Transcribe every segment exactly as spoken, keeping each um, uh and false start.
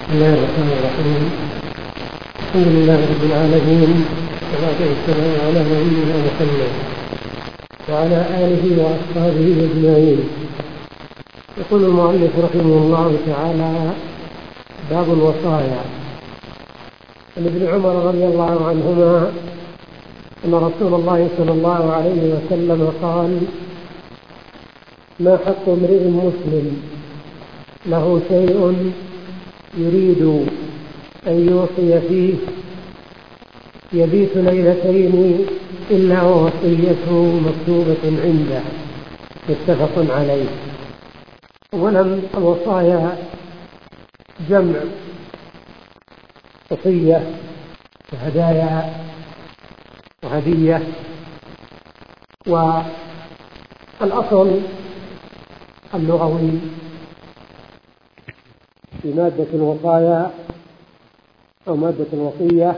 بسم الله الرحمن الرحيم. الحمد لله رب العالمين، والصلاة والسلام على نبينا محمد وعلى آله وأصحابه أجمعين. يقول المؤلف رحمه الله تعالى: باب الوصايا. عن ابن عمر رضي الله عنهما أن رسول الله صلى الله عليه وسلم قال: ما حق امرئ مسلم له شيء يريد أن يوصي فيه يبيت ليلتين إلا ووصيته مكتوبة عنده، متفق عليه. أولا، الوصايا جمع وصية وهدايا وهدية، والأصل اللغوي في مادة الوصايا أو مادة الوصية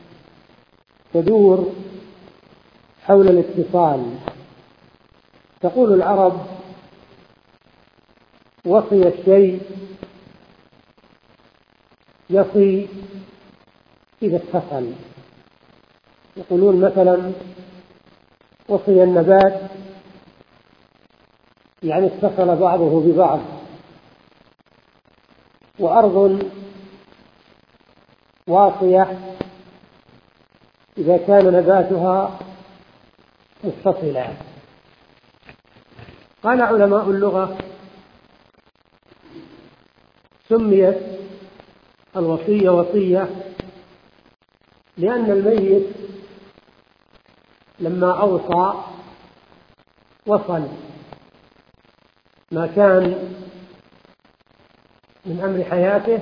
تدور حول الاتصال. تقول العرب: وصي الشيء يصي إذا اتصل. يقولون مثلا: وصي النبات، يعني اتصل بعضه ببعض. وأرض واصية إذا كان نباتها متصلا. قال علماء اللغة: سميت الوصية وصية لأن الميت لما أوصى وصل ما كان من أمر حياته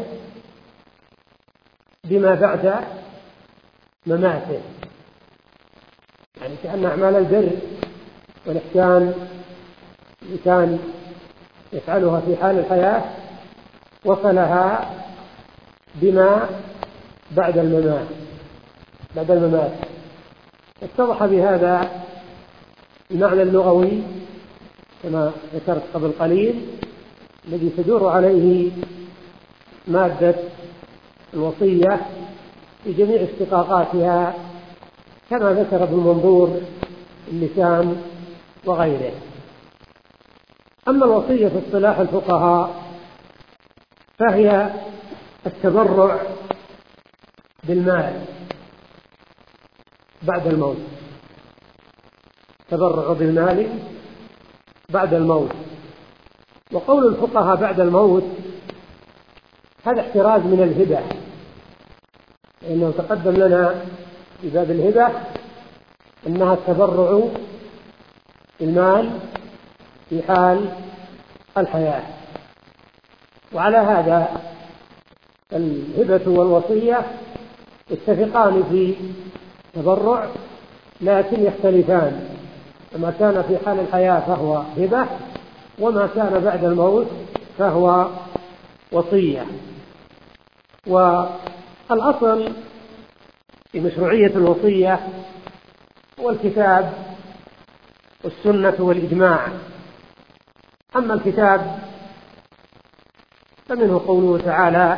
بما بعد مماته، يعني كأن أعمال البر والإحسان اللي كان يفعلها في حال الحياة وصلها بما بعد الممات بعد الممات اتضح بهذا المعنى اللغوي كما ذكرت قبل قليل الذي تدور عليه مادة الوصية في جميع اشتقاقاتها كما ذكر ابن منظور اللسان وغيره. أما الوصية في اصطلاح الفقهاء فهي التبرع بالمال بعد الموت، تبرع بالمال بعد الموت. وقول الفقهاء بعد الموت هذا احتراز من الهبة، لأنه تقدم لنا في باب الهبة أنها التبرع بالمال في حال الحياة. وعلى هذا الهبة والوصية يتفقان في تبرع لكن يختلفان، ما كان في حال الحياة فهو هبة، وما كان بعد الموت فهو وصية. والأصل في مشروعية الوصية هو الكتاب والسنة والإجماع. أما الكتاب فمنه قوله تعالى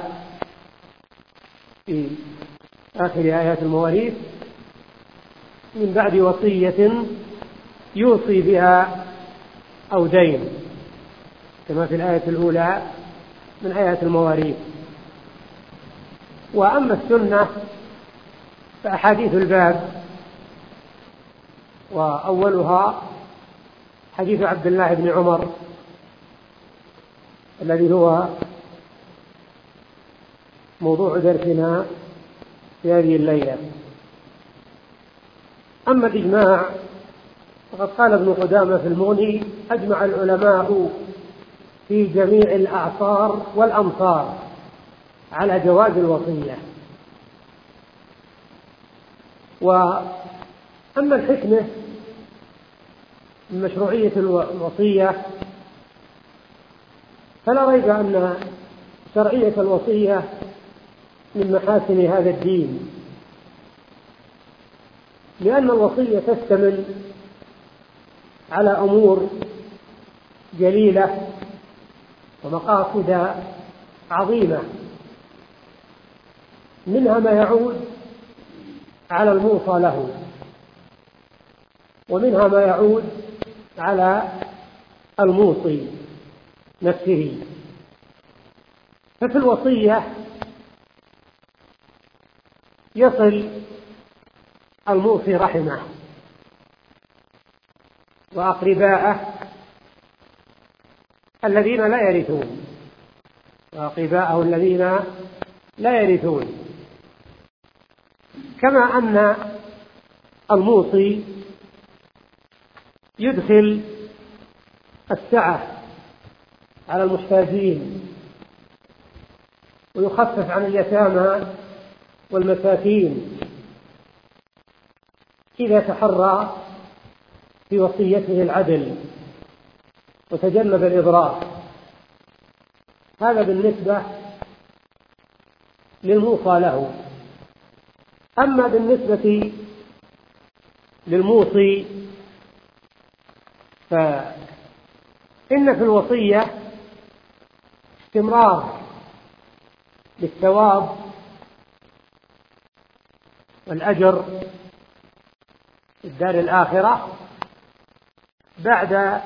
في آخر آيات المواريث: من بعد وصية يوصي بها أو دين، كما في الآية الأولى من آيات المواريث. وأما السنة فأحاديث الباب، وأولها حديث عبد الله بن عمر الذي هو موضوع درسنا في هذه الليلة. أما الإجماع فقد قال ابن قدامة في المغني: أجمع العلماء في جميع الأعصار والأمصار على جواز الوصية. وأما الحكمة من مشروعية الوصية فلا ريب أن شرعية الوصية من محاسن هذا الدين، لأن الوصية تشتمل على أمور جليلة ومقاصد عظيمة منها ما يعود على الموصى له، ومنها ما يعود على الموصي نفسه. ففي الوصية يصل الموصي رحمه وأقرباءه الذين لا يرثون وأقرباءه الذين لا يرثون، كما أن الموصي يدخل السعة على المحتاجين ويخفف عن اليتامى والمساكين إذا تحرى في وصيته العدل وتجنب الإضرار. هذا بالنسبة للموصى له. أما بالنسبة للموصي فإن في الوصية استمرار بالثواب والأجر في الدار الآخرة بعد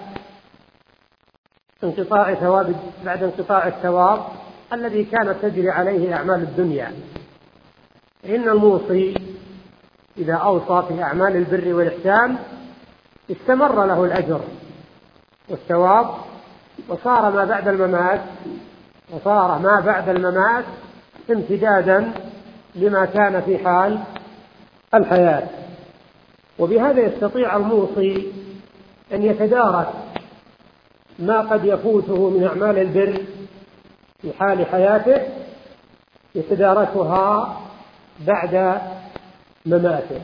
انقطاع ثواب بعد انقطاع الثواب الذي كانت تجري عليه أعمال الدنيا. إن الموصي إذا أوصى في أعمال البر والإحسان استمر له الأجر والثواب، وصار ما بعد الممات وصار ما بعد الممات امتدادا لما كان في حال الحياة. وبهذا يستطيع الموصي أن يتدارك ما قد يفوته من أعمال البر في حال حياته، يتداركها بعد مماته.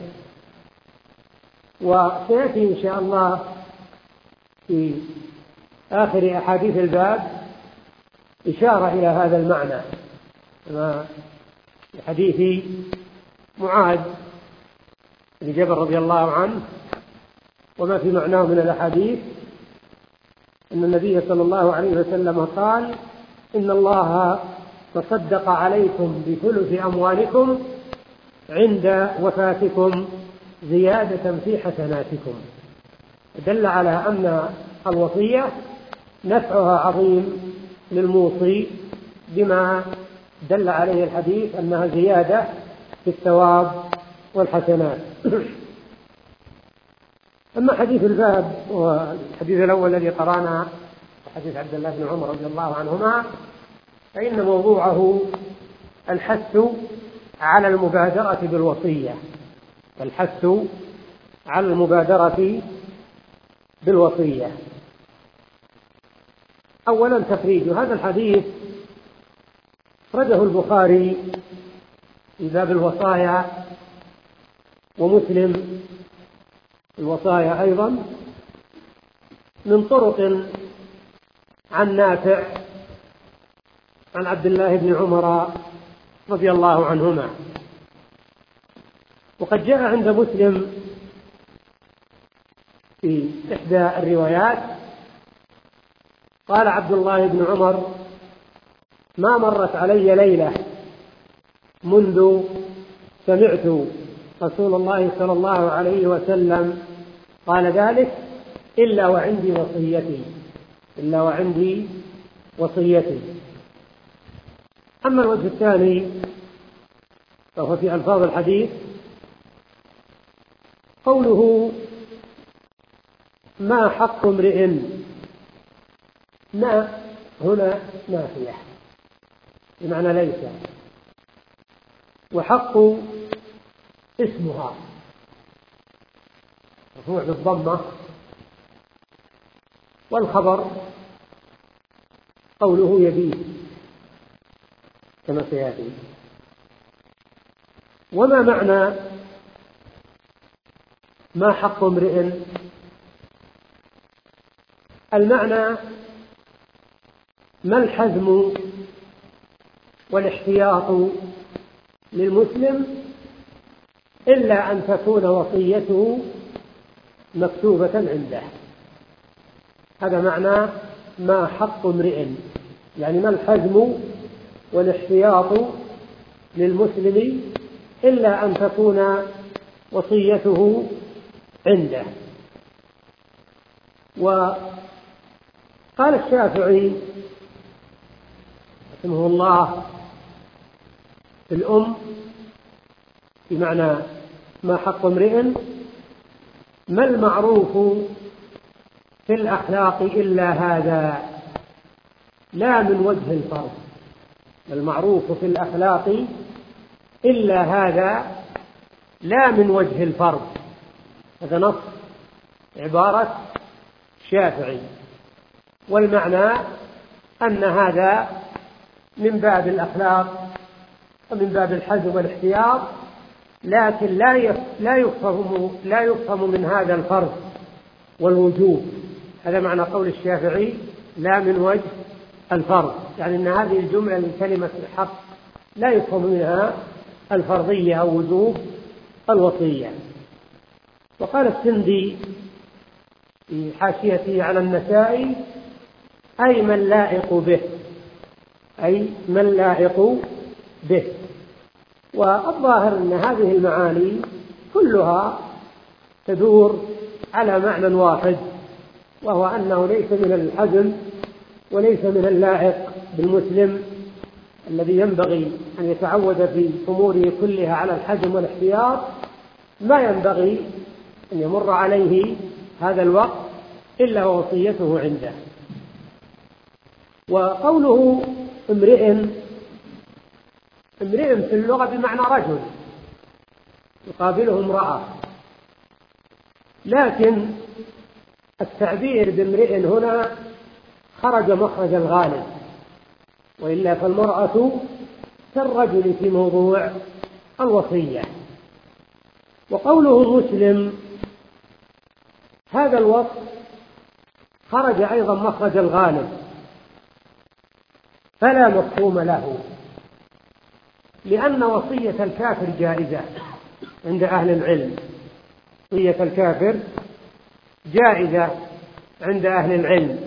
وسيأتي إن شاء الله في آخر أحاديث الباب إشارة إلى هذا المعنى، كما في حديث معاذ بن جبل رضي الله عنه وما في معناه من الأحاديث أن النبي صلى الله عليه وسلم قال: إن الله تصدق عليكم بثلث أموالكم عند وفاتكم زيادة في حسناتكم. دل على أن الوصية نفعها عظيم للموصي بما دل عليه الحديث أنها زيادة في الثواب والحسنات. أما حديث الباب والحديث الأول الذي قرأنا حديث عبد الله بن عمر رضي الله عنهما فإن موضوعه الحث على المبادرة بالوصية الحث على المبادرة بالوصية. أولا تخريج هذا الحديث أخرجه البخاري في باب الوصايا، ومسلم الوصايا أيضا من طرق عن نافع عن عبد الله بن عمر رضي الله عنهما. وقد جاء عند مسلم في إحدى الروايات قال عبد الله بن عمر: ما مرت علي ليلة منذ سمعت رسول الله صلى الله عليه وسلم قال ذلك إلا وعندي وصيتي إلا وعندي وصيتي. أما الوجه الثاني فهو في ألفاظ الحديث قوله: ما حق امرئ، ما هنا نافية بمعنى ليس، وحق اسمها مرفوع بالضمة، والخبر قوله يبيت كما سيأتي. وما معنى ما حق امرئ؟ المعنى ما الحزم والاحتياط للمسلم إلا أن تكون وصيته مكتوبة عنده. هذا معنى ما حق امرئ، يعني ما الحزم والاحتياط للمسلم إلا أن تكون وصيته عنده. وقال الشافعي رحمه الله في الأم بمعنى ما حق امرئ: ما المعروف في الأخلاق إلا هذا لا من وجه الفرض. ما المعروف في الأخلاق إلا هذا لا من وجه الفرض. هذا نص عبارة الشافعي، والمعنى أن هذا من باب الأخلاق ومن باب الحزم والاحتياط، لكن لا يفهم لا يفهم من هذا الفرض والوجوب. هذا معنى قول الشافعي لا من وجه الفرض، يعني أن هذه الجملة من كلمة الحق لا يفهم منها الفرضية أو وجوب الوصية. وقال السندي في حاشيته على النسائي: أي من لائق به، أي من لائق به. والظاهر أن هذه المعاني كلها تدور على معنى واحد، وهو أنه ليس من الحزم وليس من اللائق بالمسلم الذي ينبغي أن يتعود في أموره كلها على الحزم والاحتياط، ما ينبغي أن يمر عليه هذا الوقت إلا ووصيته عنده. وقوله امرئ، امرئ في اللغة بمعنى رجل يقابله امرأة، لكن التعبير بامرئ هنا خرج مخرج الغالب، وإلا فالمرأة كالرجل في موضوع الوصية. وقوله مسلم، هذا الوصف خرج أيضا مخرج الغالب، فلا مفهوم له، لأن وصية الكافر جائزة عند أهل العلم. وصية الكافر جائزة عند أهل العلم،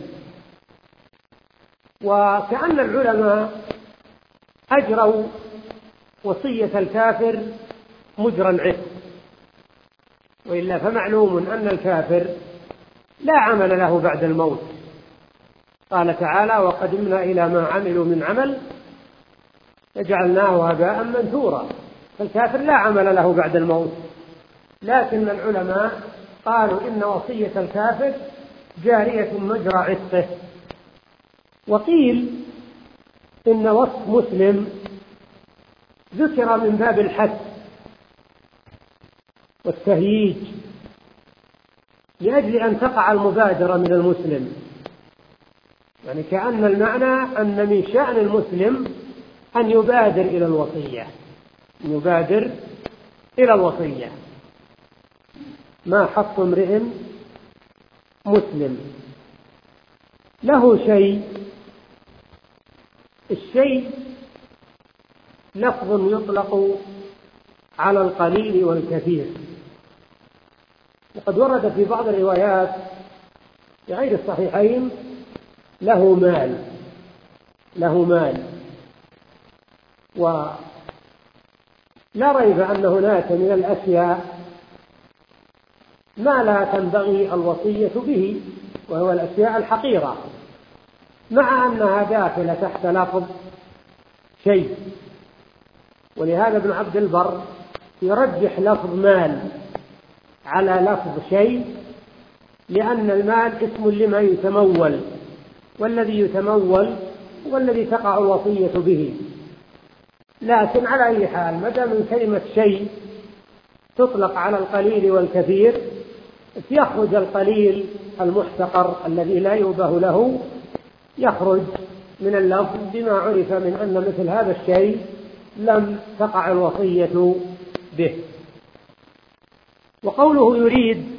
وكأن العلماء أجروا وصية الكافر مجرى العتق، وإلا فمعلوم أن الكافر لا عمل له بعد الموت. قال تعالى: وقدمنا إلى ما عملوا من عمل فجعلناه هباء منثورا. فالكافر لا عمل له بعد الموت، لكن العلماء قالوا إن وصية الكافر جارية مجرى عتقه. وقيل إن وصف مسلم ذكر من باب الحث والتهييج، لأجل أن تقع المبادرة من المسلم، يعني كأن المعنى أن من شأن المسلم أن يبادر إلى الوصية، أن يبادر إلى الوصية. ما حق امرئ مسلم له شيء. الشيء لفظ يطلق على القليل والكثير، وقد ورد في بعض الروايات في غير الصحيحين له مال، له مال. ولا ريب أن هناك من الأشياء ما لا تنبغي الوصية به، وهو الأشياء الحقيرة، مع أنها داخلة تحت لفظ شيء. ولهذا ابن عبد البر يرجح لفظ مال على لفظ شيء، لأن المال اسم لما يتمول، والذي يتمول هو الذي تقع الوصية به. لكن على أي حال، مدى من كلمة شيء تطلق على القليل والكثير، يخرج القليل المحتقر الذي لا يوبه له، يخرج من اللفظ بما عرف من أن مثل هذا الشيء لم تقع الوصية به. وقوله يريد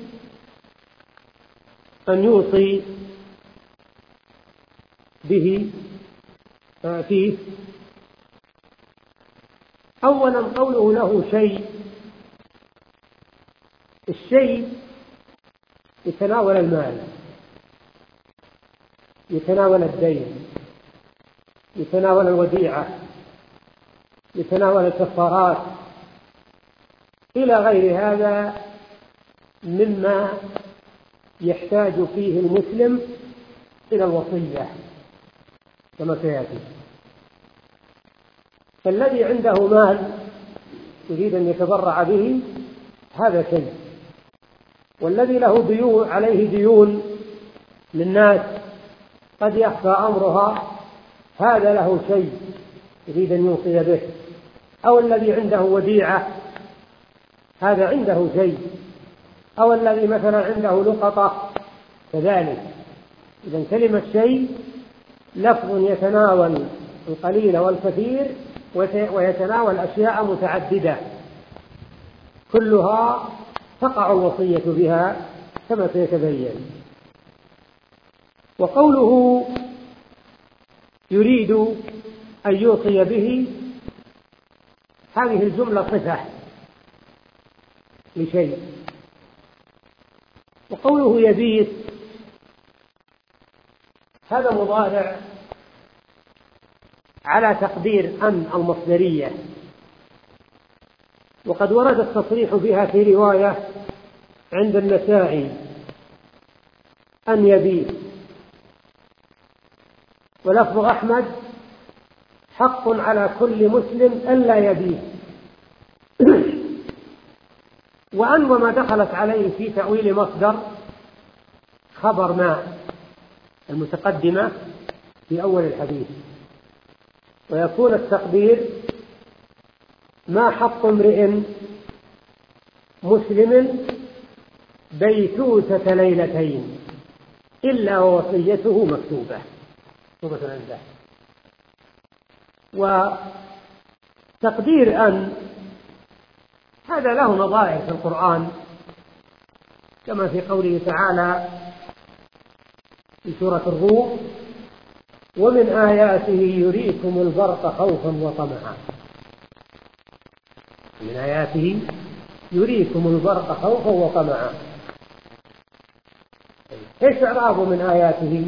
أن يوصي به فيه، أولا قوله له شيء، الشيء يتناول المال، يتناول الدين، يتناول الوديعة، يتناول الكفارات إلى غير هذا مما يحتاج فيه المسلم إلى الوصية كما سيأتي. فالذي عنده مال يريد أن يتبرع به هذا شيء، والذي له ديون عليه ديون للناس قد يخفى أمرها هذا له شيء يريد أن يوصي به، أو الذي عنده وديعة هذا عنده شيء، أو الذي مثلا عنده لقطة كذلك. إذن كلمة شيء لفظ يتناول القليل والكثير ويتناول أشياء متعددة كلها تقع الوصية بها كما سيتبين. وقوله يريد أن يوصي به هذه الجملة صفة لشيء. وقوله يبيت هذا مضارع على تقدير أن المصدرية، وقد ورد التصريح بها في رواية عند النسائي أن يبيت، ولفظ أحمد حق على كل مسلم ألا يبيت. وأن وما دخلت عليه في تأويل مصدر خبر ما المتقدمة في أول الحديث، ويكون التقدير ما حق امرئ مسلم بيتوتة ليلتين إلا ووصيته مكتوبة مكتوبة عنده. وتقدير أن هذا له نظائر في القرآن كما في قوله تعالى في سورة الروم ومن آياته يريكم البرق خوفا وطمعا. من آياته يريكم البرق خوفا وطمعا. ايش إعرابه من آياته؟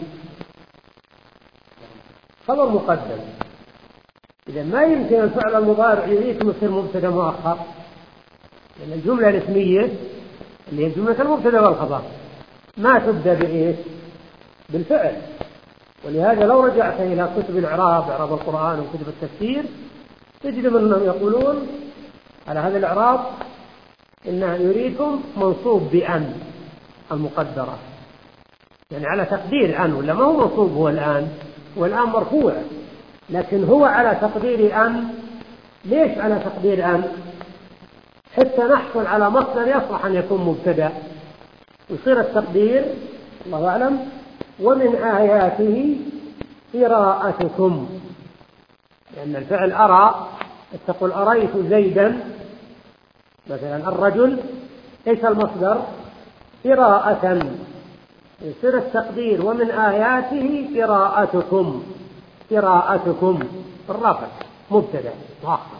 خبر مقدم. إذا ما يمكن الفعل المضارع يريكم يصير مبتدا مؤخر، لأن الجملة الاسمية اللي هي جملة المبتدا والخبر ما تبدأ بإيش؟ بالفعل. ولهذا لو رجعت إلى كتب الإعراب إعراب القرآن وكتب التفسير تجد منهم يقولون على هذا الإعراب إنها يريكم منصوب بأن المقدرة، يعني على تقدير أن، ولا ما هو منصوب هو الآن، والآن مرفوع لكن هو على تقدير أن. ليش على تقدير أن؟ حتى نحصل على مصدر يصلح أن يكون مبتدأ يصير التقدير الله أعلم ومن آياته قراءتكم، لأن الفعل أرى تقول أريت زيدا مثلا الرجل إيش المصدر؟ قراءة، يصير التقدير ومن آياته قراءتكم قراءتكم الرفع مبتدأ مؤخر.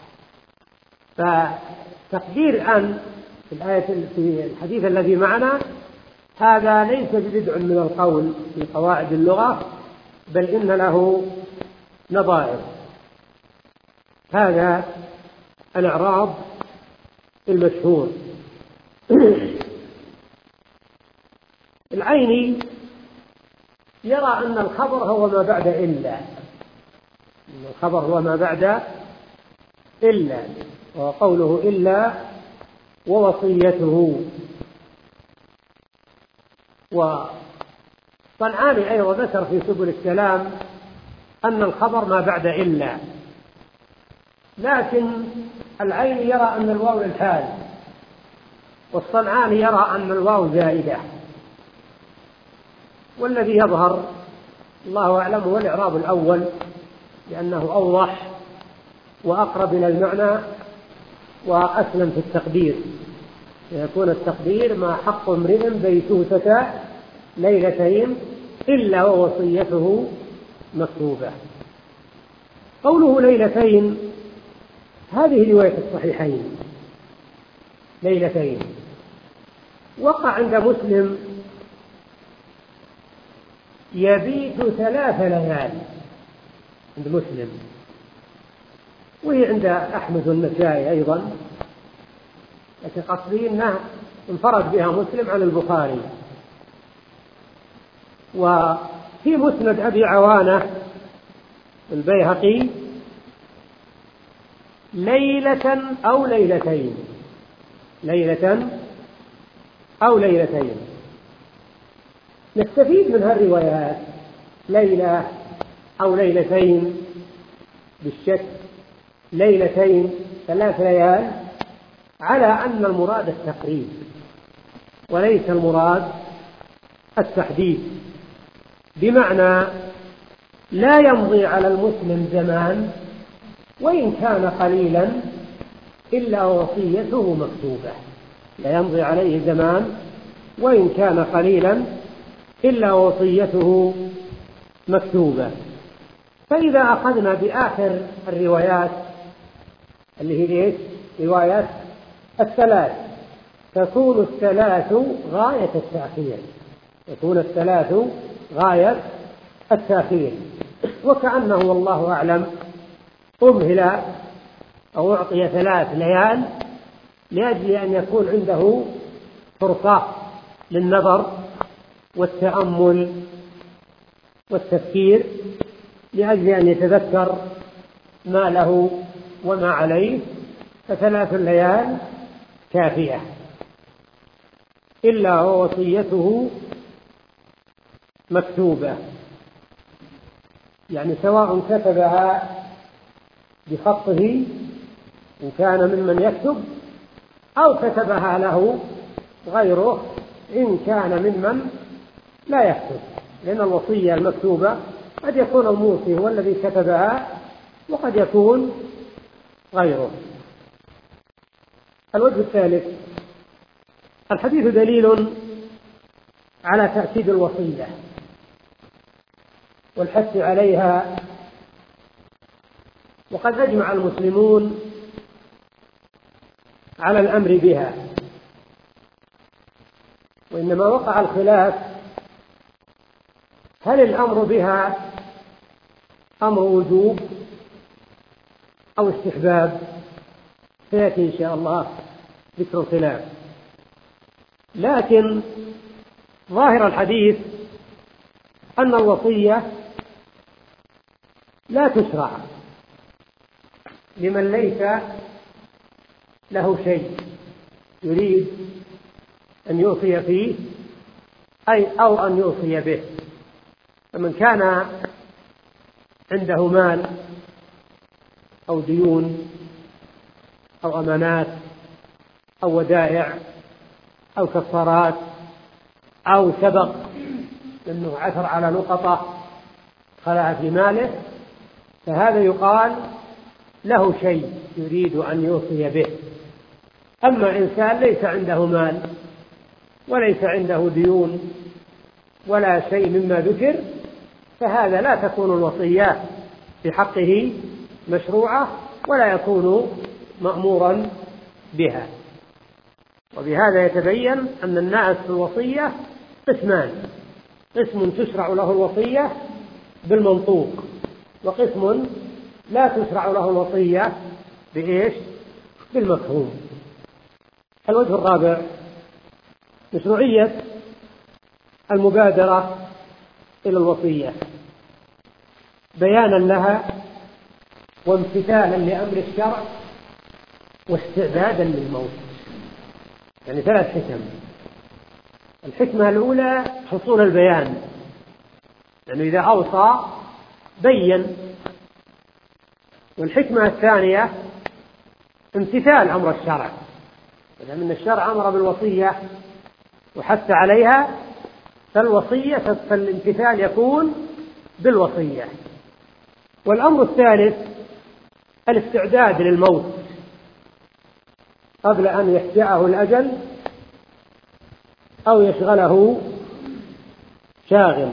فتقدير أن في الآية في الحديث الذي معنا هذا ليس ببدع من القول في قواعد اللغة، بل إن له نظائر. هذا الإعراب المشهور. العيني يرى أن الخبر هو ما بعد إلا، أن الخبر هو ما بعد إلا، وقوله إلا ووصيته. وصنعاني أيضا ذكر في سبل السلام أن الخبر ما بعد إلا، لكن العين يرى أن الواو للحال، والصنعاني يرى أن الواو زائدة. والذي يظهر الله أعلم هو الإعراب الأول، لأنه أوضح وأقرب إلى المعنى وأسلم في التقدير، يكون التقدير ما حق امرئ بيتوتة ليلتين إلا ووصيته مكتوبة. قوله ليلتين هذه رواية الصحيحين ليلتين. وقع عند مسلم يبيت ثلاث ليال، عند مسلم وهي عند أحمد والنسائي أيضا، لكن قصدي أنه انفرد بها مسلم عن البخاري. وفي مسند أبي عوانة البيهقي ليلة أو ليلتين، ليلة أو ليلتين. نستفيد من هالروايات ليلة أو ليلتين بالشك، ليلتين ثلاث ليال، على أن المراد التقريب وليس المراد التحديد، بمعنى لا يمضي على المسلم زمان وإن كان قليلا إلا وصيته مكتوبة، لا يمضي عليه زمان وإن كان قليلا إلا وصيته مكتوبة. فإذا أخذنا بآخر الروايات اللي هي إيش؟ روايات الثلاث، تكون الثلاث غاية التأخير، تكون الثلاث غاية التأخير، وكأنه والله أعلم أمهل أو أعطي ثلاث ليال لأجل أن يكون عنده فرصة للنظر والتأمل والتفكير، لأجل أن يتذكر ما له وما عليه، فثلاث ليال كافية إلا ووصيته مكتوبة، يعني سواء كتبها بخطه إن كان ممن يكتب، أو كتبها له غيره إن كان ممن لا يكتب، لأن الوصية المكتوبة قد يكون الموصي هو الذي كتبها وقد يكون غيره. الوجه الثالث، الحديث دليل على تأكيد الوصية والحث عليها، وقد أجمع المسلمون على الأمر بها، وإنما وقع الخلاف هل الأمر بها أمر وجوب أو استحباب، سيأتي إن شاء الله ذكر الخلاف. لكن ظاهر الحديث أن الوصية لا تشرع لمن ليس له شيء يريد أن يوصي فيه أي أو أن يوصي به. فمن كان عنده مال أو ديون أو أمانات أو ودائع أو كفارات أو سبق أنه عثر على لقطة خلع في ماله، فهذا يقال له شيء يريد أن يوصي به. أما إنسان ليس عنده مال وليس عنده ديون ولا شيء مما ذكر، فهذا لا تكون الوصية في حقه مشروعة ولا يكون مأمورا بها. وبهذا يتبين أن الناس في الوصية قسمان، قسم تشرع له الوصية بالمنطوق، وقسم لا تشرع له الوصية بإيش؟ بالمفهوم. الوجه الرابع، مشروعية المبادرة إلى الوصية بيانا لها وامتثالا لأمر الشرع واستعدادا للموت. يعني ثلاث حكم. الحكمة الأولى حصول البيان، يعني إذا أوصى بين. والحكمة الثانية امتثال أمر الشرع، إذا من الشرع أمر بالوصية وحث عليها فالوصية فالامتثال يكون بالوصية. والأمر الثالث الاستعداد للموت قبل أن يفجأه الأجل أو يشغله شاغل.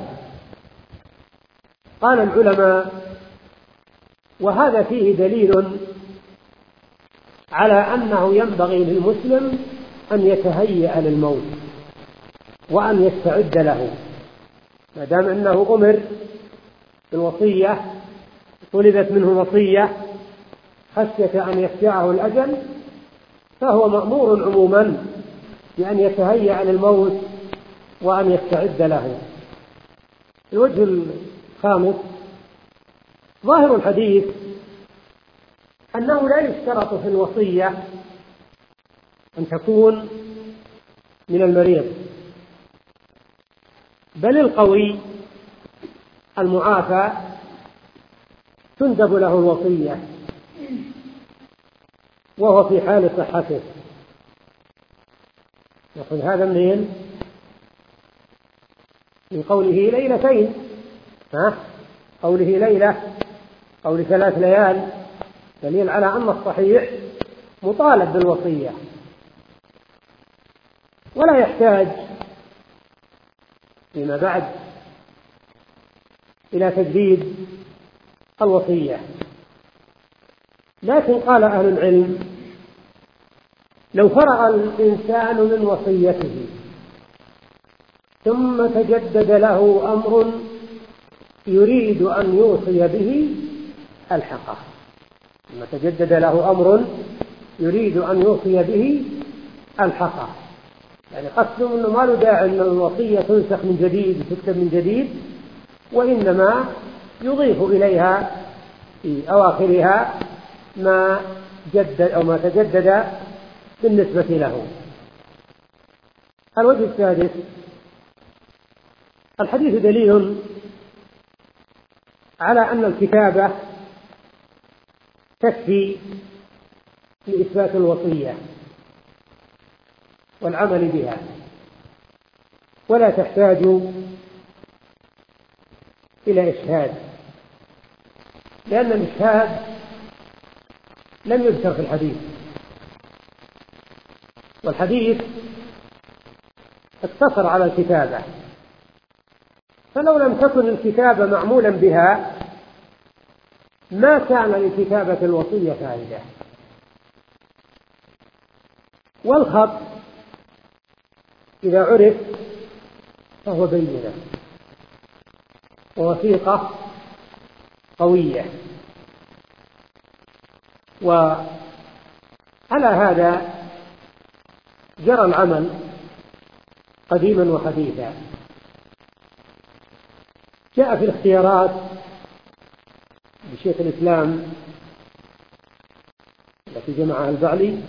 قال العلماء: وهذا فيه دليل على أنه ينبغي للمسلم أن يتهيأ للموت وأن يستعد له، ما دام أنه أمر بالوصية طلبت منه وصية، خشية أن يفجعه الأجل فهو مأمور عموما بأن يتهيأ للموت وأن يستعد له. الوجه الخامس: ظاهر الحديث أنه لا يشترط في الوصية أن تكون من المريض، بل القوي المعافى تندب له الوصية وهو في حال صحته. نأخذ هذا منين؟ من قوله ليلتين، ها؟ قوله ليلة أو لثلاث ليال دليل على أن الصحيح مطالب بالوصية، ولا يحتاج فيما بعد إلى تجديد الوصية. لكن قال أهل العلم: لو فرغ الإنسان من وصيته ثم تجدد له أمر يريد أن يوصي به ألحقه، ثم تجدد له أمر يريد أن يوصي به ألحقه، يعني قصده أنه ما له داعي أن الوصية تنسخ من جديد وتكتب من جديد، وإنما يضيف إليها في أواخرها ما جدد أو ما تجدد بالنسبة له. الوجه السادس: الحديث دليل على أن الكتابة تكفي لإثبات الوصية والعمل بها، ولا تحتاج إلى إشهاد، لأن الإشهاد لم يذكر في الحديث، والحديث اقتصر على الكتابة، فلو لم تكن الكتابة معمولا بها ما كان لكتابة الوصية فائدة. والخط إذا عرف فهو بينة ووثيقة قوية، وعلى هذا جرى العمل قديما وحديثا. جاء في الاختيارات لشيخ الإسلام التي جمعها البعلي: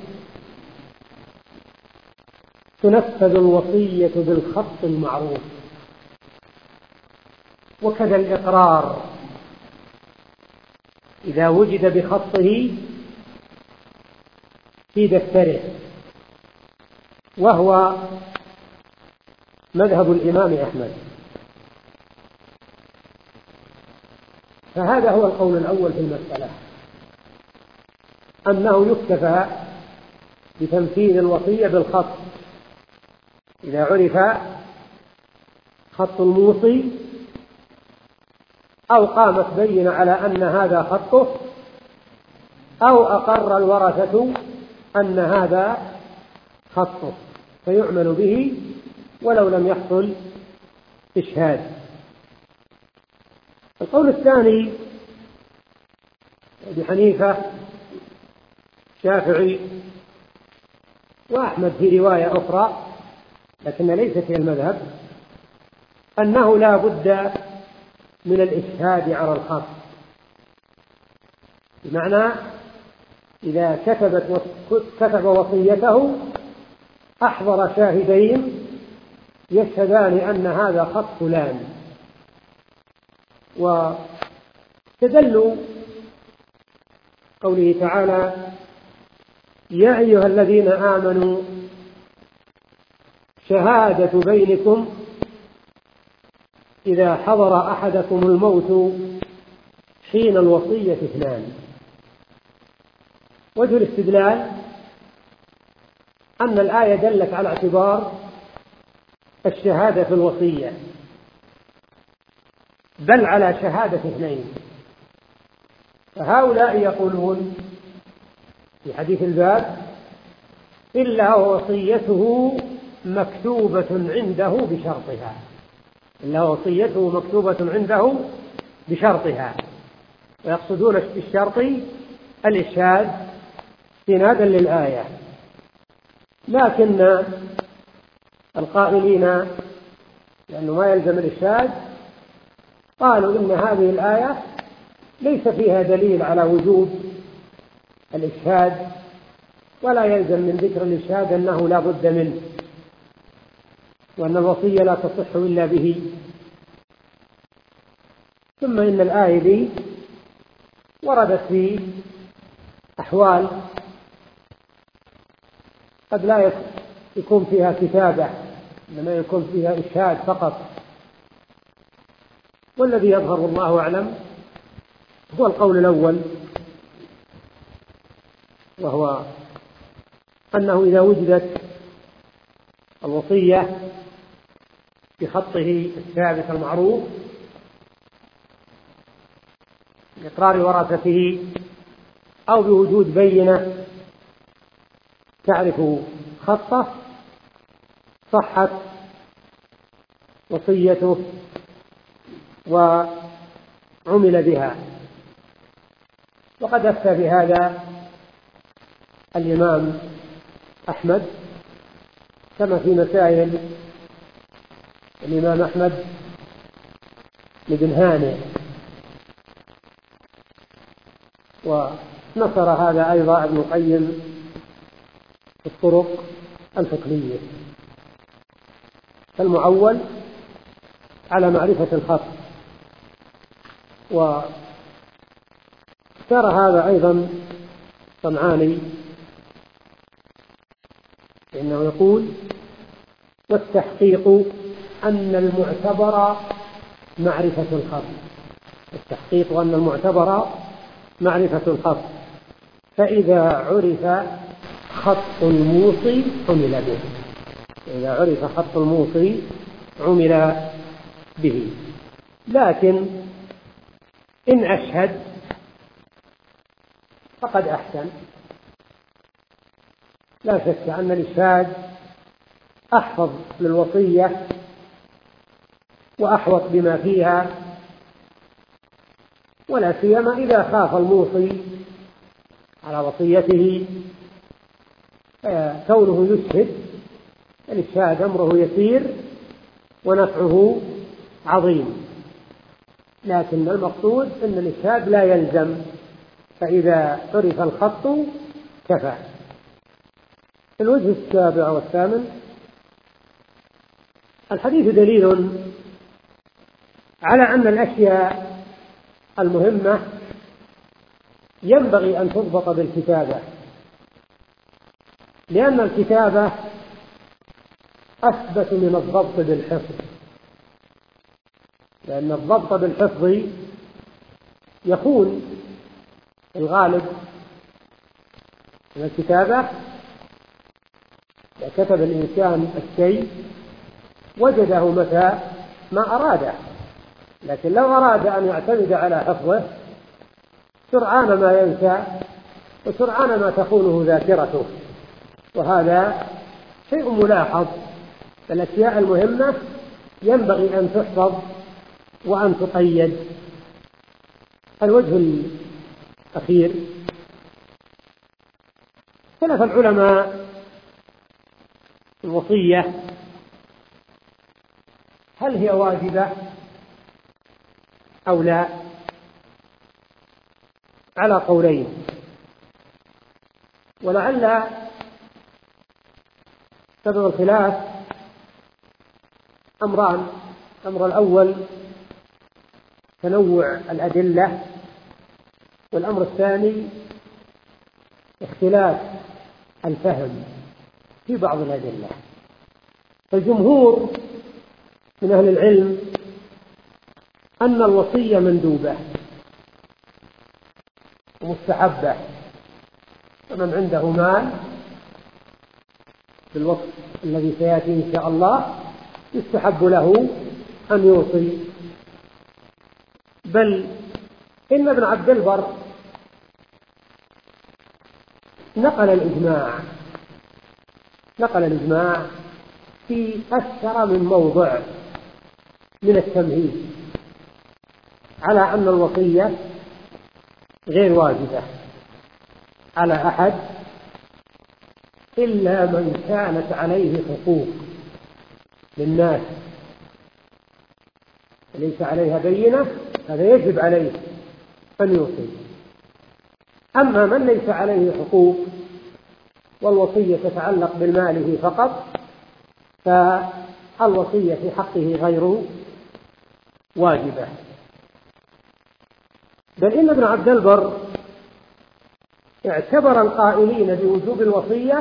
تنفذ الوصية بالخط المعروف، وكذا الإقرار إذا وجد بخطه في دفتره، وهو مذهب الإمام أحمد. فهذا هو القول الأول في المسألة، أنه يكتفى بتنفيذ الوصية بالخط إذا عرف خط الموصي أو قامت بينة على أن هذا خطه، أو أقر الورثة أن هذا خطه، فيعمل به ولو لم يحصل إشهاد. القول الثاني أبي حنيفة الشافعي وأحمد في رواية أخرى لكن ليست هي المذهب، أنه لا بد من الإشهاد على الخط، بمعنى إذا كتبت كتب وصيته أحضر شاهدين يشهدان أن هذا خط فلان. وتدل قوله تعالى: يا أيها الذين آمنوا شهادة بينكم إذا حضر أحدكم الموت حين الوصية اثنان. وجه الاستدلال أن الآية دلت على اعتبار الشهادة في الوصية، بل على شهادة اثنين. فهؤلاء يقولون في حديث الباب: إلا وصيته مكتوبة عنده بشرطها، إلا وصيته مكتوبة عنده بشرطها، ويقصدون بالشرط الإشهاد استنادا للآية، لكن القائلين لأنه ما يلزم الإشهاد قالوا إن هذه الآية ليس فيها دليل على وجوب الإشهاد، ولا يلزم من ذكر الإشهاد أنه لا بد منه، وأن الوصية لا تصح إلا به. ثم إن الآية دي وردت في أحوال قد لا يكون فيها كتابة، إنما يكون فيها إشهاد فقط. والذي يظهر والله أعلم هو القول الأول، وهو أنه إذا وجدت الوصية بخطه الثابت المعروف بإقرار ورثته أو بوجود بينة تعرف خطه صحت وصيته وعمل بها. وقد أفتى بهذا الإمام أحمد كما في مسائل الإمام أحمد بن هانئ، ونصر هذا أيضا ابن القيم في الطرق الفقهية. فالمعول على معرفة الخط، واختار هذا أيضا صنعاني، لأنه يقول: والتحقيق أن المعتبر معرفة الخط. التحقيق أن المعتبر معرفة الخط، فإذا عرف خط الموصي عمل به. إذا عرف خط الموصي عمل به. لكن إن أشهد فقد أحسن. لا شك أن الإشهاد أحفظ للوصية وأحوط بما فيها، ولا سيما إذا خاف الموصي على وصيته كونه يشهد. الإشهاد أمره يسير ونفعه عظيم، لكن المقصود أن الإشهاد لا يلزم، فإذا عرف الخط كفى. الوجه السابع والثامن: الحديث دليل على أن الأشياء المهمة ينبغي أن تضبط بالكتابة، لأن الكتابة أثبت من الضبط بالحفظ، لأن الضبط بالحفظ يكون الغالب من الكتابة. إذا كتب الإنسان الشيء وجده متى ما أراده، لكن لو أراد أن يعتمد على حفظه سرعان ما ينسى وسرعان ما تخونه ذاكرته، وهذا شيء ملاحظ. الأشياء المهمة ينبغي أن تحفظ وأن تقيد. الوجه الأخير: اختلف العلماء في الوصية هل هي واجبة أو لا، على قولين. ولعل سبب الخلاف أمران: الأمر الأول تنوع الأدلة، والأمر الثاني اختلاف الفهم في بعض الأدلة. فالجمهور من أهل العلم أن الوصية مندوبة ومستحبة، فمن عنده مال في الوقت الذي سيأتي إن شاء الله يستحب له أن يوصي. بل إن ابن عبد البر نقل الإجماع نقل الإجماع في أكثر من موضع من التمهيد على أن الوصية غير واجبة، على أحد إلا من كانت عليه حقوق للناس ليس عليها بينة، هذا يجب عليه أن يوصي. أما من ليس عليه حقوق والوصية تتعلق بالماله فقط فالوصية في حقه غير واجبة. بل إن ابن عبد البر اعتبر القائلين بوجوب الوصية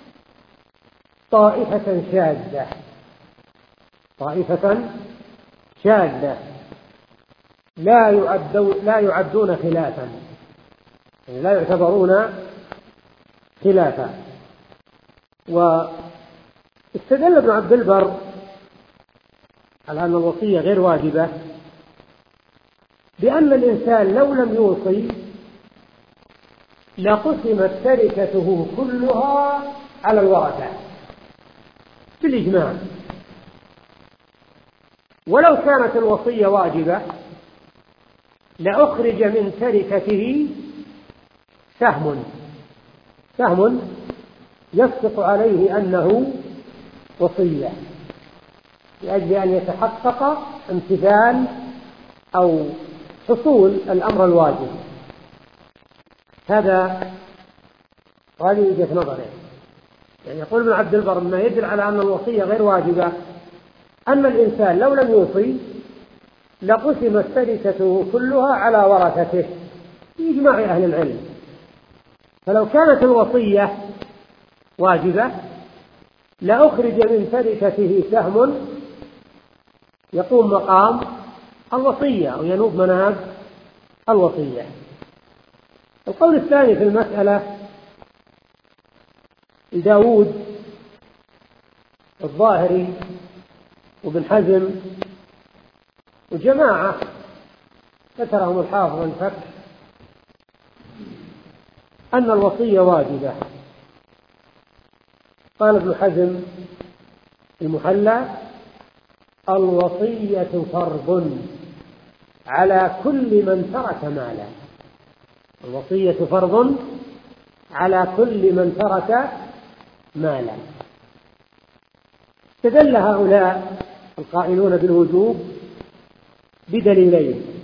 طائفة شاذة طائفة شاذة لا يعدون لا يعدون خلافا، يعني لا يعتبرون خلافا. واستدل ابن عبد البر على أن الوصية غير واجبة بأن الإنسان لو لم يوصي لقسمت تركته كلها على الورثة بالإجماع، ولو كانت الوصية واجبة لأخرج من تركته سهم سهم يصدق عليه أنه وصية لأجل أن يتحقق امتثال أو حصول الأمر الواجب. هذا هذه وجهة نظره. يعني يقول ابن عبد البر ما يدل على أن الوصية غير واجبة أن الإنسان لو لم يوصي لقسمت تركته كلها على ورثته بإجماع أهل العلم. فلو كانت الوصية واجبة لأخرج من تركته سهم يقوم مقام الوصية أو ينوب مناب الوصية. القول الثاني في المسألة لداود الظاهري وابن حزم وجماعة ذكرهم الحافظ الفتح أن الوصية واجبة. قال ابن حزم المحلى الوصية فرض على كل من ترك مالا. الوصية فرض على كل من ترك مالا. استدل هؤلاء القائلون بالوجوب بدليلين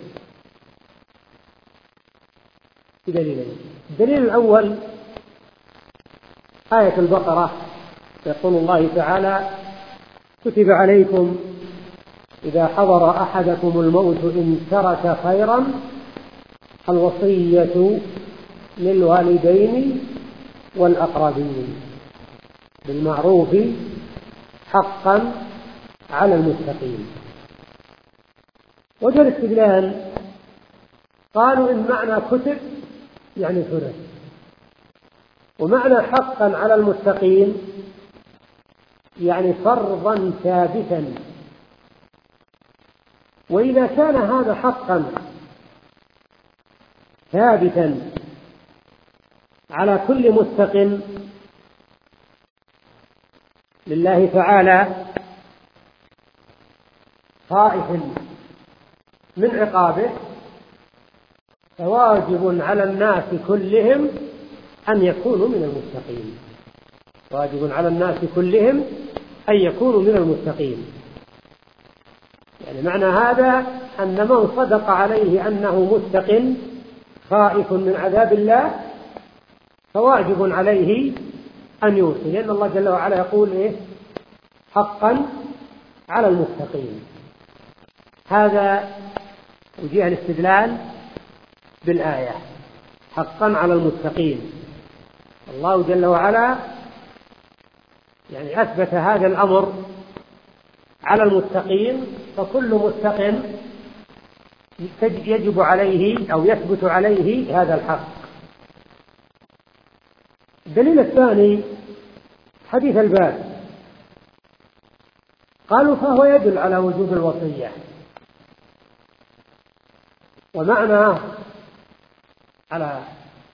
بدليلين الدليل الأول آية البقرة يقول الله تعالى كتب عليكم إذا حضر أحدكم الموت إن ترك خيرا الوصية للوالدين والأقربين بالمعروف حقا على المتقين. وجه الاستدلال قالوا إن معنى كتب يعني فرض، ومعنى حقا على المتقين يعني فرضا ثابتا. وإذا كان هذا حقا ثابتا على كل متق لله تعالى خائف من عقابه فواجب على الناس كلهم أن يكونوا من المتقين. واجب على الناس كلهم أن يكونوا من المتقين. يعني معنى هذا أن من صدق عليه أنه متق خائف من عذاب الله فواجب عليه أن يوصي، لأن الله جل وعلا يقول إيه؟ حقا على المتقين. هذا وجه الاستدلال بالآية حقا على المتقين. الله جل وعلا يعني أثبت هذا الأمر على المتقين، فكل متق يجب عليه أو يثبت عليه هذا الحق. الدليل الثاني حديث الباب قالوا فهو يدل على وجوب الوصية، ومعنى على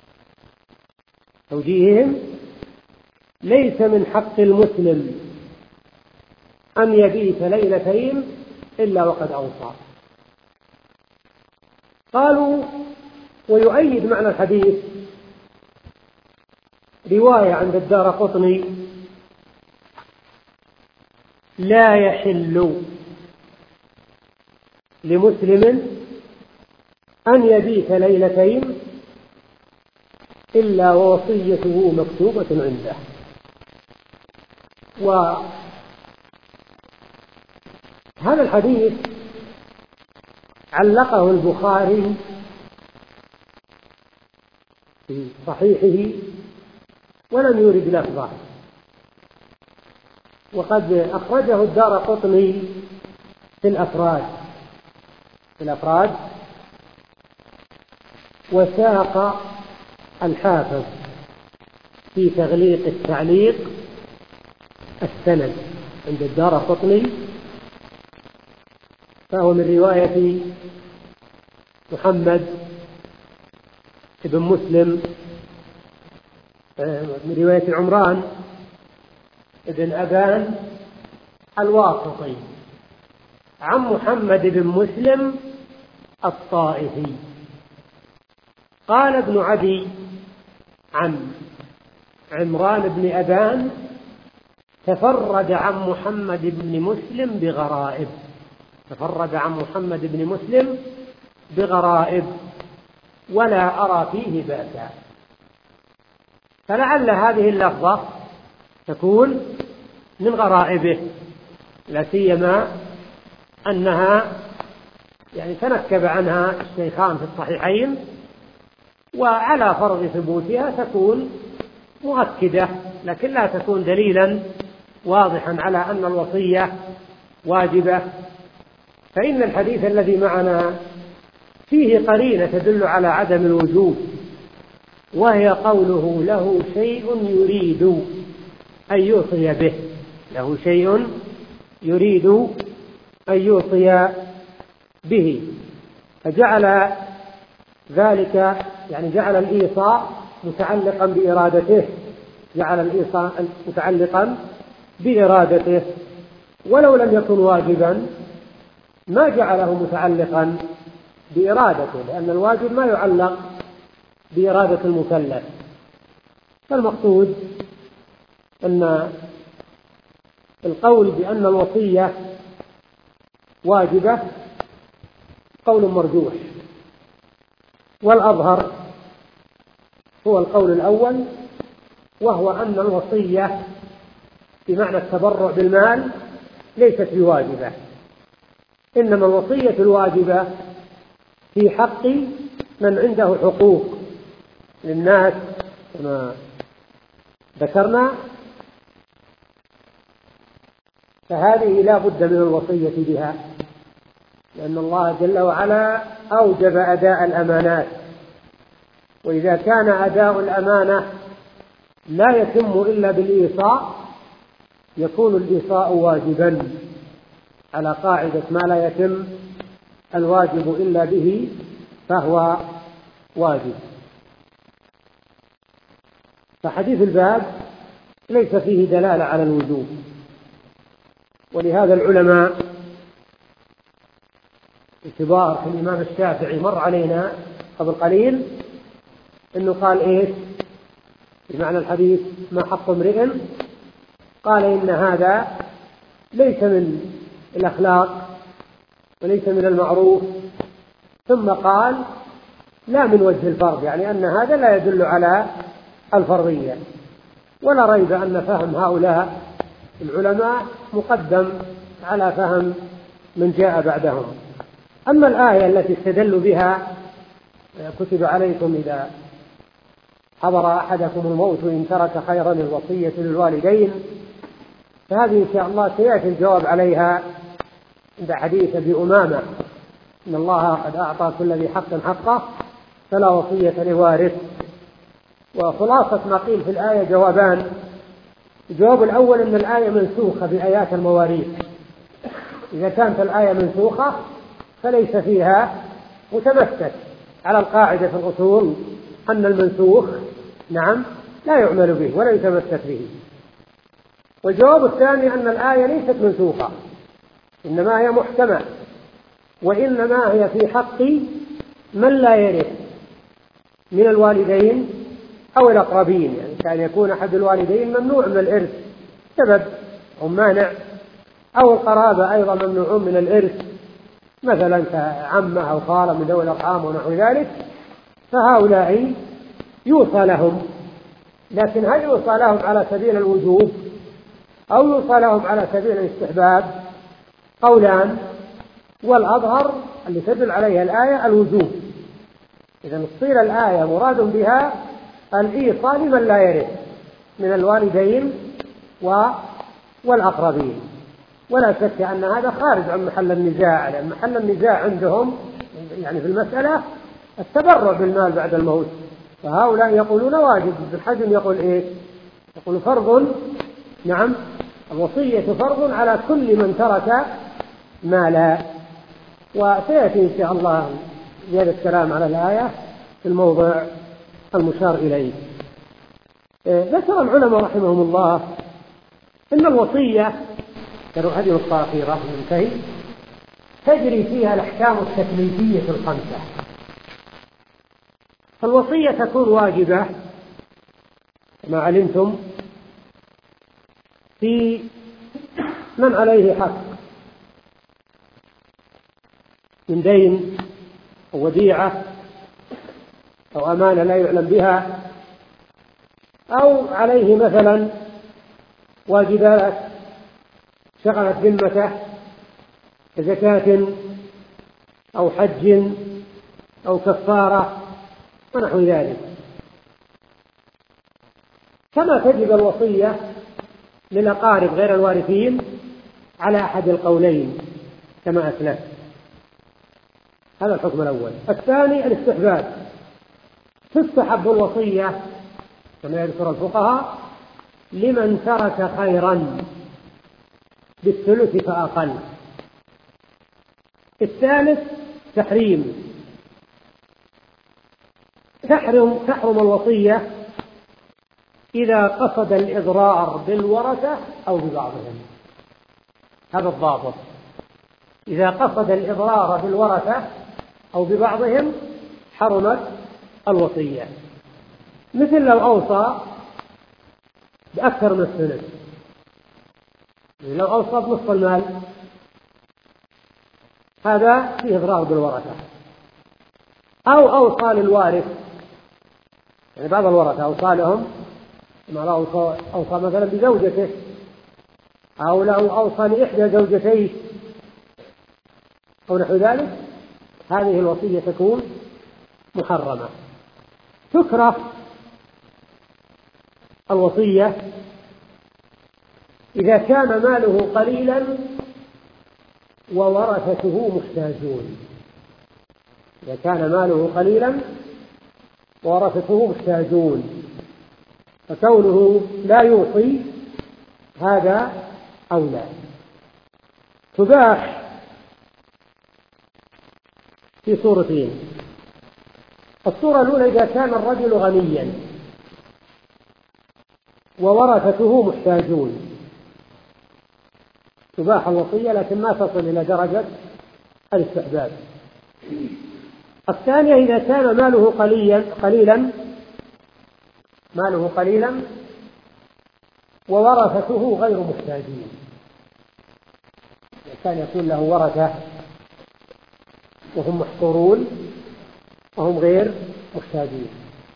توجيههم ليس من حق المسلم أن يبيت ليلتين إلا وقد أوصى. قالوا ويؤيد معنى الحديث رواية عند الدارقطني: لا يحل لمسلم أن يبيت ليلتين إلا ووصيته مكتوبة عنده. وهذا الحديث علقه البخاري في صحيحه ولم يرد لفظه، وقد أخرجه الدارقطني في الأفراد في الأفراد وساق الحافظ في تغليق التعليق السند عند الدارقطني، فهو من رواية محمد بن مسلم من رواية عمران بن أبان الواسطي عن محمد بن مسلم الطائفي. قال ابن عدي عن عمران بن أبان: تفرد عن محمد بن مسلم بغرائب تفرد عن محمد بن مسلم بغرائب ولا أرى فيه بأسا. فلعل هذه اللفظة تكون من غرائبه، لا سيما أنها يعني تنكب عنها الشيخان في الصحيحين، وعلى فرض ثبوتها تكون مؤكدة، لكن لا تكون دليلا واضحا على أن الوصية واجبة. فإن الحديث الذي معنا فيه قرينة تدل على عدم الوجوب، وهي قوله: له شيء يريد أن يوصي به له شيء يريد أن يوصي به، فجعل ذلك يعني جعل الإيصاء متعلقا بإرادته جعل الإيصاء متعلقا بإرادته ولو لم يكن واجبا ما جعله متعلقا بإرادته، لأن الواجب ما يعلق بإرادة المكلف. فالمقصود أن القول بأن الوصية واجبة قول مرجوح، والأظهر هو القول الأول، وهو أن الوصية بمعنى التبرع بالمال ليست بواجبة، إنما الوصية الواجبة في حق من عنده حقوق للناس كما ذكرنا، فهذه لا بد من الوصية بها، لأن الله جل وعلا أوجب أداء الأمانات، وإذا كان أداء الأمانة لا يتم إلا بالإيصاء يكون الإيصاء واجبا على قاعدة ما لا يتم الواجب إلا به فهو واجب. فحديث الباب ليس فيه دلالة على الوجوب، ولهذا العلماء اعتبار في الإمام الشافعي مر علينا قبل قليل إنه قال إيش بمعنى الحديث: ما حق امرئ، قال إن هذا ليس من الأخلاق وليس من المعروف، ثم قال لا من وجه الفرض، يعني أن هذا لا يدل على الفرضية. ولا ريب أن فهم هؤلاء العلماء مقدم على فهم من جاء بعدهم. أما الآية التي استدلوا بها: كتب عليكم إذا حضر أحدكم الموت إن ترك خيرا الوصية للوالدين، فهذه إن شاء الله سيأتي الجواب عليها عند حديث أبي أمامة: إن الله قد أعطى كل ذي حق حقه فلا وصية لوارث. وخلاصة ما قيل في الآية جوابان: الجواب الأول أن الآية منسوخة بآيات المواريث، إذا كانت الآية منسوخة فليس فيها متمسك على القاعدة في الأصول أن المنسوخ نعم لا يعمل به ولا يتمسك به. والجواب الثاني أن الآية ليست منسوخة، إنما هي محكمة، وإنما هي في حق من لا يرث من الوالدين أو الأقربين، يعني كأن يكون أحد الوالدين ممنوع من الإرث سبب أو مانع، أو القرابة أيضا ممنوعون من الإرث مثلا كعمة أو خالة من ذوي الأرحام ونحو ذلك، فهؤلاء يوصى لهم. لكن هل يوصى لهم على سبيل الوجوب أو يوصى لهم على سبيل الاستحباب؟ قولان، والأظهر اللي تدل عليها الآية الوجوب. إذا تصير الآية مراد بها الإيصاء لمن لا يرث من الوالدين والأقربين، ولا شك أن هذا خارج عن محل النزاع، لأن محل النزاع عندهم يعني في المسألة التبرع بالمال بعد الموت، فهؤلاء يقولون واجب، ابن حزم يقول إيه؟ يقول فرض، نعم الوصية فرض على كل من ترك مالا. وسيأتي إن شاء الله زيادة الكلام على الآية في الموضع المشار إليه. ذكر العلماء رحمهم الله إن الوصية كانوا هذه نقطة أخيرة منتهي تجري فيها الأحكام التكليفية الخمسة. فالوصية تكون واجبة كما علمتم في من عليه حق من دين أو وديعة أو أمانة لا يعلم بها، أو عليه مثلا واجبات شغلت ذمته كزكاة أو حج أو كفارة ونحو ذلك. كما تجب الوصية للأقارب غير الوارثين على أحد القولين كما أسلفت. هذا الحكم الأول. الثاني الاستحباب، تستحب الوصية كما يذكر الفقهاء لمن ترك خيرا بالثلث فأقل. الثالث تحريم، تحرم تحرم الوصية إذا قصد الإضرار بالورثة أو ببعضهم. هذا الضابط، إذا قصد الإضرار بالورثة أو ببعضهم حرمت الوصية. مثل لو أوصى بأكثر من الثلث، لو أوصى بنصف المال هذا فيه إضرار بالورثة، أو أوصى للوارث، يعني بعض الورثة أوصى لهم، ما أوصى, أوصى مثلا بزوجته أو لو أوصى لإحدى زوجتيه أو نحو ذلك، هذه الوصية تكون محرمة. تكره الوصية إذا كان ماله قليلا وورثته محتاجون. إذا كان ماله قليلا وورثته محتاجون فكونه لا يوصي هذا أولى. تباح في صورتين. الصورة الأولى إذا كان الرجل غنيا وورثته محتاجون تباح الوصية لكن ما تصل إلى درجة الاستحباب. الثانية إذا كان ماله قليلا قليلا ماله قليلا وورثته غير محتاجين. إذا كان يكون له ورثة وهم محصورون وهم غير محتاجين.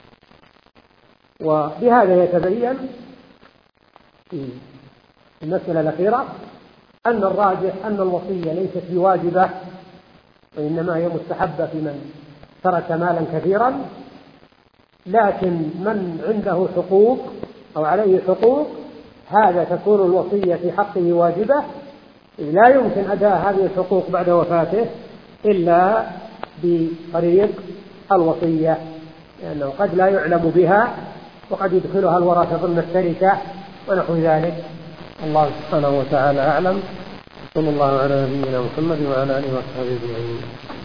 وبهذا يتبين في المسألة الأخيرة أن الراجح أن الوصية ليست بواجبة وإنما هي مستحبة في من ترك مالا كثيرا، لكن من عنده حقوق أو عليه حقوق هذا تكون الوصية في حقه واجبة، لا يمكن أداء هذه الحقوق بعد وفاته إلا بطريق الوصية، لأنه قد لا يعلم بها وقد يدخلها الورثة ضمن التركة ونحو ذلك. الله سبحانه وتعالى أعلم. صلى الله على نبينا محمد وعلى آله وصحبه أجمعين.